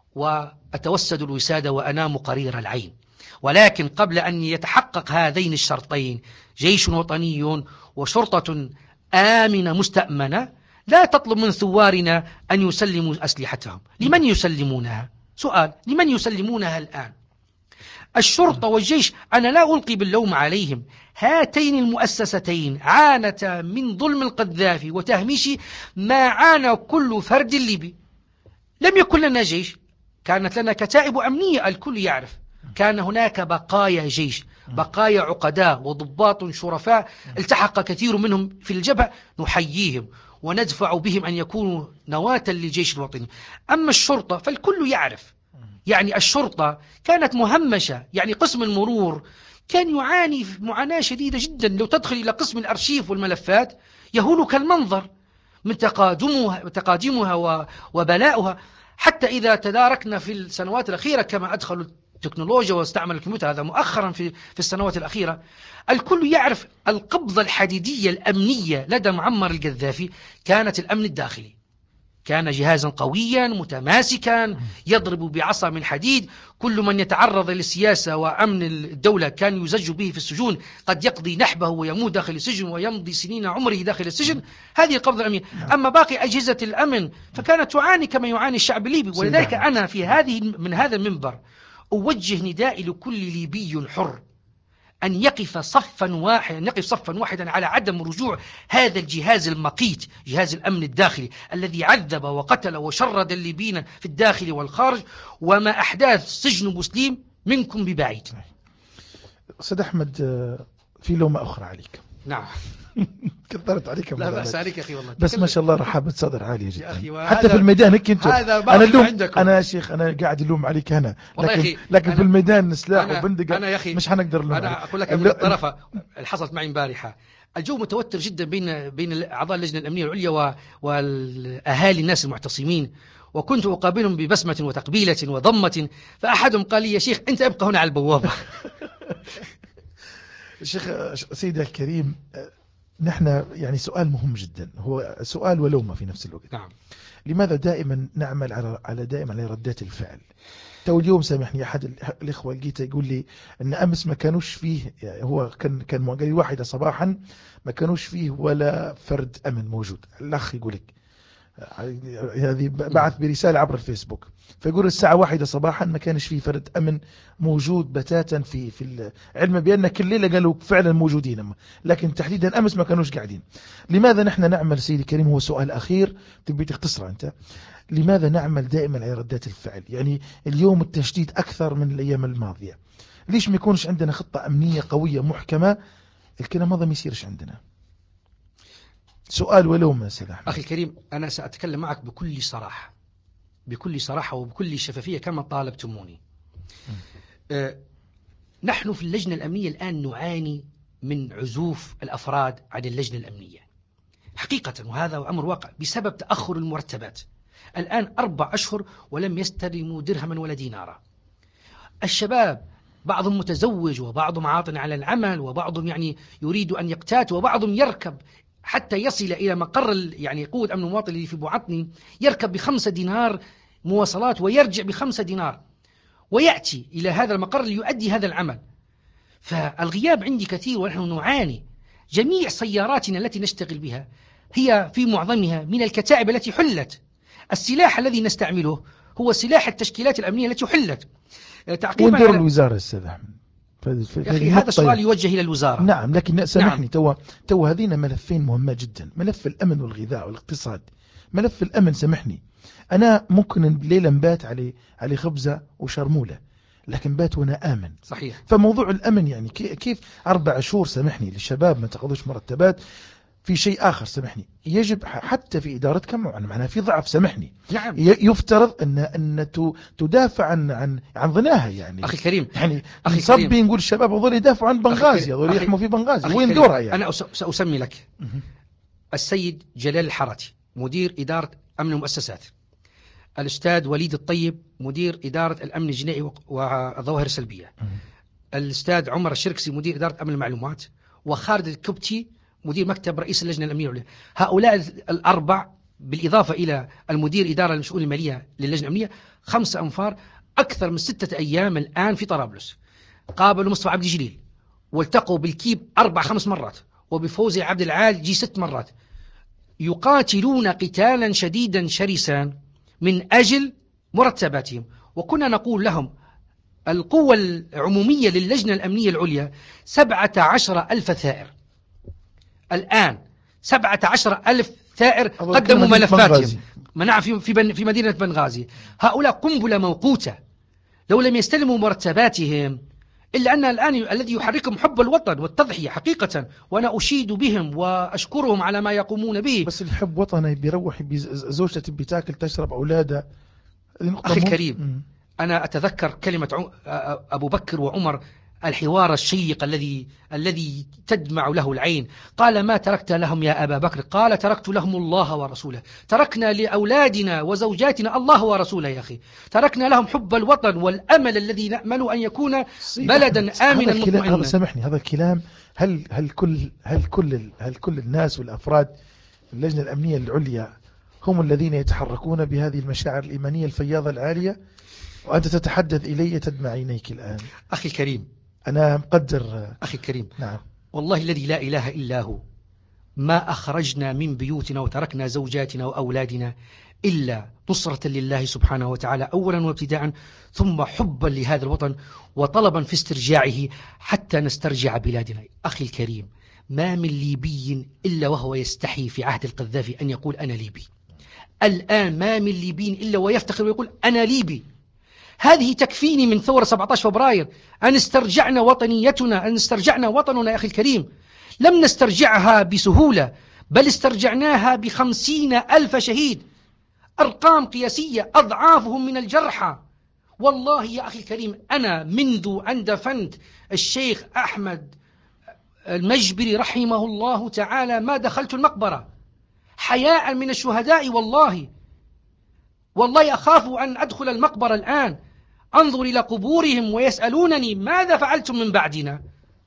وأتوسد الوسادة وأنام قرير العين. ولكن قبل أن يتحقق هذين الشرطين، جيش وطني وشرطة آمنة مستأمنة، لا تطلب من ثوارنا أن يسلموا أسلحتهم. لمن يسلمونها؟ سؤال، لمن يسلمونها الآن؟ الشرطة والجيش، أنا لا ألقي باللوم عليهم، هاتين المؤسستين عانتا من ظلم القذافي وتهميش ما عانى كل فرد ليبي. لم يكن لنا جيش، كانت لنا كتائب أمنية، الكل يعرف. كان هناك بقايا جيش، بقايا عقداء وضباط شرفاء التحق كثير منهم في الجبهة، نحييهم وندفع بهم أن يكونوا نواة للجيش الوطني. أما الشرطة فالكل يعرف، يعني الشرطة كانت مهمشة، يعني قسم المرور كان يعاني معاناة شديدة جدا. لو تدخل إلى قسم الأرشيف والملفات يهولك المنظر من تقادمها وبلاؤها. حتى إذا تداركنا في السنوات الأخيرة كما أدخلوا التكنولوجيا واستعمل الكمبيوتر، هذا مؤخرا في السنوات الأخيرة، الكل يعرف القبضة الحديدية الأمنية لدى معمر القذافي كانت الأمن الداخلي. كان جهازا قويا متماسكا يضرب بعصا من حديد، كل من يتعرض للسياسة وأمن الدولة كان يزج به في السجون، قد يقضي نحبه ويموت داخل السجن ويمضي سنين عمره داخل السجن. هذه القبضة الأمنية. أما باقي أجهزة الأمن فكانت تعاني كما يعاني الشعب الليبي. ولذلك أنا من هذا المنبر أوجه نداء لكل ليبي حر أن يقف صفا واحدا على عدم رجوع هذا الجهاز المقيت، جهاز الأمن الداخلي الذي عذب وقتل وشرد الليبيين في الداخل والخارج، وما أحداث سجن مسلم منكم ببعيد. أستاذ أحمد، في لومة أخرى عليك. نعم. كثرت عليك. لا بأس عليك يا أخي والله. بس ما شاء الله رحابة صدر عالية جدا. أخي حتى في الميدان هيك انتم. أنا يا شيخ أنا قاعد اللوم عليك هنا، لكن في الميدان سلاح وبندقة أنا يا أخي مش حنقدر اللوم. أنا أقول لك من الطرفة اللي حصلت معي امبارحة، الجو متوتر جدا بين أعضاء اللجنة الأمنية العليا والأهالي الناس المعتصمين، وكنت أقابلهم ببسمة وتقبيلة وضمة، فأحدهم قال لي: يا شيخ أنت أبقى هنا على البوابة. الشيخ سيدي الكريم، نحن يعني سؤال مهم جدا، هو سؤال ولومة في نفس الوقت. نعم. لماذا دائما نعمل على ردات الفعل؟ تو اليوم سامحني أحد الإخوة لقيته يقول لي أن أمس ما كانوش فيه، يعني هو كان قال لي 1 صباحا ما كانوش فيه ولا فرد أمن موجود. الأخ يقول لك هذه بعث برسالة عبر الفيسبوك، فيقول الساعة 1 صباحا ما كانش فيه فرد أمن موجود بتاتا في علما بأن كل ليلة قالوا فعلا موجودين، لكن تحديدا أمس ما كانوش قاعدين. لماذا نحن نعمل سيدي الكريم؟ هو سؤال أخير تبي تختصره أنت. لماذا نعمل دائما على ردات الفعل؟ يعني اليوم التشديد أكثر من الأيام الماضية، ليش ما يكونش عندنا خطة أمنية قوية محكمة؟ الكلام هذا ما يصيرش عندنا. سؤال ولومة سيدي أحمد. أخي الكريم، أنا سأتكلم معك بكل صراحة وبكل شفافية كما طالبتموني. نحن في اللجنة الأمنية الآن نعاني من عزوف الأفراد عن اللجنة الأمنية حقيقة، وهذا أمر واقع بسبب تأخر المرتبات. الآن 4 أشهر ولم يستلموا درهما ولا دينارا. الشباب بعضهم متزوج، وبعضهم عاطل على العمل، وبعضهم يعني يريد أن يقتات، وبعضهم يركب حتى يصل إلى مقر يعني قوة أمن المواطن اللي في بوعطني، يركب ب5 دينار مواصلات ويرجع ب5 دينار ويأتي إلى هذا المقر ليؤدي هذا العمل. فالغياب عندي كثير ونحن نعاني. جميع سياراتنا التي نشتغل بها هي في معظمها من الكتائب التي حلت. السلاح الذي نستعمله هو سلاح التشكيلات الأمنية التي حلت. وين دور الوزارة أستاذ أحمد؟ يا أخي هذا السؤال يوجه إلى الوزارة. نعم، لكن سامحني، تو هذين ملفين مهمة جدا، ملف الأمن والغذاء والاقتصاد. ملف الأمن سامحني، أنا ممكن الليلة نبات علي خبزة وشرمولة، لكن بات وأنا آمن. صحيح. فموضوع الأمن يعني كيف 4 شهور سامحني للشباب ما تأخذوش مرتبات؟ في شيء آخر سامحني، يجب حتى في إدارتكم معناها في ضعف سامحني. نعم. يفترض أن تدافع عن ضناها يعني. أخي الكريم، يعني نصبي نقول الشباب هذول يدافعوا عن بنغازي، هذول يحموا في بنغازي، وين دورها يعني؟ أنا سأسمي لك السيد جلال الحراتي مدير إدارة أمن المؤسسات، الأستاذ وليد الطيب مدير إدارة الأمن الجنائي والظواهر السلبية، الأستاذ عمر الشركسي مدير إدارة أمن المعلومات، وخالد الكبتي مدير مكتب رئيس اللجنة الأمنية العليا. هؤلاء ال4 بالإضافة إلى المدير إدارة الشؤون المالية للجنة الأمنية 5 أنفار، أكثر من 6 أيام الآن في طرابلس. قابلوا مصطفى عبد الجليل والتقوا بالكيب 4-5 مرات، وبفوزي عبد العال 6 مرات. يقاتلون قتالا شديدا شرسا من أجل مرتباتهم. وكنا نقول لهم القوة العمومية للجنة الأمنية العليا 17,000 ثائر. الآن 17,000 ثائر قدموا ملفاتهم في مدينة بنغازي. هؤلاء قنبلة موقوتة لو لم يستلموا مرتباتهم. إلا أن الآن الذي يحركهم حب الوطن والتضحية حقيقة، وأنا أشيد بهم وأشكرهم على ما يقومون به. بس الحب وطنه بيروح زوجته بتاكل تشرب أولادها. أخي الكريم، أنا أتذكر كلمة أبو بكر وعمر، الحوار الشيق الذي تدمع له العين. قال: ما تركت لهم يا أبا بكر؟ قال: تركت لهم الله ورسوله. تركنا لأولادنا وزوجاتنا الله ورسوله يا أخي. تركنا لهم حب الوطن والأمل الذي نأمل أن يكون بلدا آمنا مطمئنا. سامحني، هذا الكلام هل كل الناس والأفراد اللجنة الأمنية العليا هم الذين يتحركون بهذه المشاعر الإيمانية الفياضة العالية؟ وأنت تتحدث إلي تدمع عينيك الآن. أخي الكريم، أنا مقدر. أخي الكريم، نعم، والله الذي لا إله إلا هو ما أخرجنا من بيوتنا وتركنا زوجاتنا وأولادنا إلا نصرة لله سبحانه وتعالى أولا وابتداء، ثم حبا لهذا الوطن وطلبا في استرجاعه حتى نسترجع بلادنا. أخي الكريم، ما من ليبي إلا وهو يستحي في عهد القذافي أن يقول أنا ليبي. الآن ما من ليبي إلا ويفتخر ويقول أنا ليبي. هذه تكفيني من ثورة 17 فبراير أن استرجعنا وطنيتنا، أن استرجعنا وطننا. يا أخي الكريم، لم نسترجعها بسهولة، بل استرجعناها ب50,000 شهيد، أرقام قياسية، أضعافهم من الجرحى. والله يا أخي الكريم، أنا منذ أن دفنت الشيخ أحمد المجبري رحمه الله تعالى ما دخلت المقبرة حياء من الشهداء. والله أخاف أن أدخل المقبرة الآن أنظر إلى قبورهم ويسألونني ماذا فعلتم من بعدنا.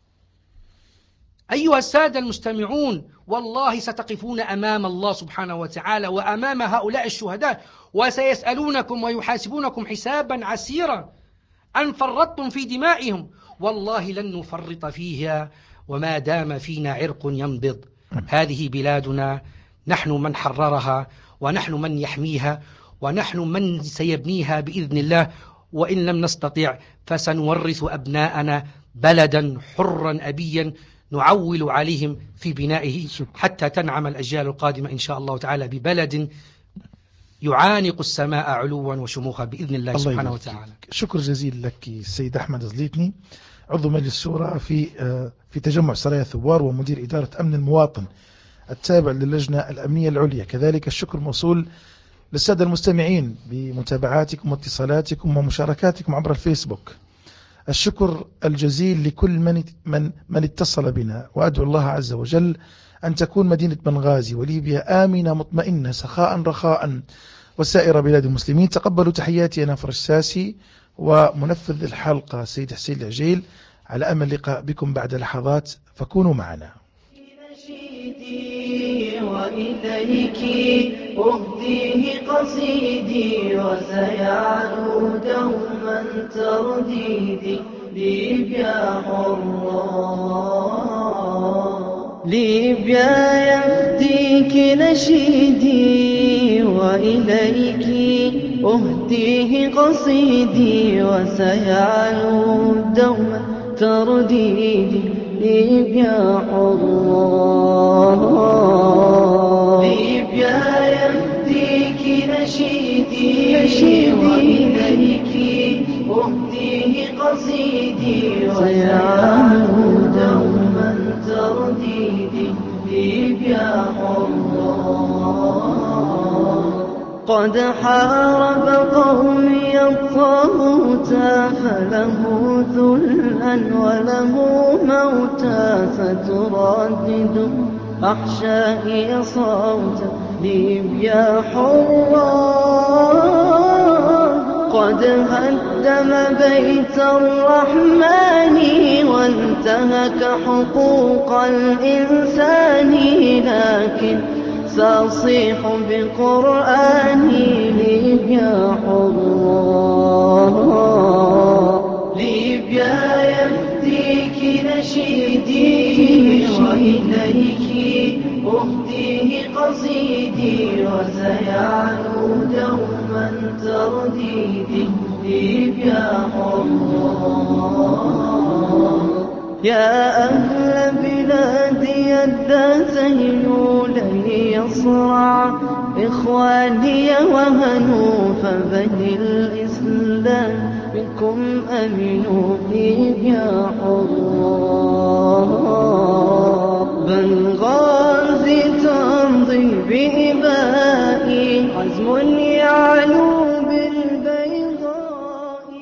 أيها السادة المستمعون، والله ستقفون أمام الله سبحانه وتعالى وأمام هؤلاء الشهداء، وسيسألونكم ويحاسبونكم حسابا عسيرا أن فرطتم في دمائهم. والله لن نفرط فيها وما دام فينا عرق ينبض. هذه بلادنا، نحن من حررها، ونحن من يحميها، ونحن من سيبنيها بإذن الله. وإن لم نستطع فسنورث أبناءنا بلدا حرا أبيا نعول عليهم في بنائه حتى تنعم الأجيال القادمة إن شاء الله تعالى ببلد يعانق السماء علوا وشموخا بإذن الله سبحانه وتعالى. شكر جزيل لك السيد أحمد زليتني، عضو مجلس الشورى في تجمع سرايا ثوار ومدير إدارة أمن المواطن التابع للجنة الأمنية العليا. كذلك الشكر موصول للسادة المستمعين بمتابعاتكم واتصالاتكم ومشاركاتكم عبر الفيسبوك. الشكر الجزيل لكل من اتصل بنا، وأدعو الله عز وجل أن تكون مدينة بنغازي وليبيا آمنة مطمئنة سخاء رخاء وسائر بلاد المسلمين. تقبلوا تحياتي أنا فرش ساسي ومنفذ الحلقة سيد حسين العجيل، على أمل اللقاء بكم بعد لحظات، فكونوا معنا. وإليك أهديه قصيدي وسيعلو دوما ترديدي. ليبيا حرة، ليبيا يهديك نشيدي وإليك أهديه قصيدي وسيعلو دوما ترديدي. ليبيا حرة، ليبيا يهديك نشيدي وإليك أهديه قصيدي وسيعلو دوما ترديدي. ليبيا حرة. قد حارب قومي الطاغوت فله ذلا وله موتا، فتردد أحشائي صوتا. ليبيا حرة. قد هدم بيت الرحمن وانتهك حقوق الإنسان، لكن سأصيح بقرآني ليبيا حرة ليبيا يهديك نشيدي وإليك أهديه قصيدي وسيعلو دوما ترديدي ليبيا حرة يا أهل بلادي الداتين لن يصرع إخواني وهنوا فبني الإسلام منكم أمنوا ليبيا حرة بنغازي تمضي بإبائي عزم يعلو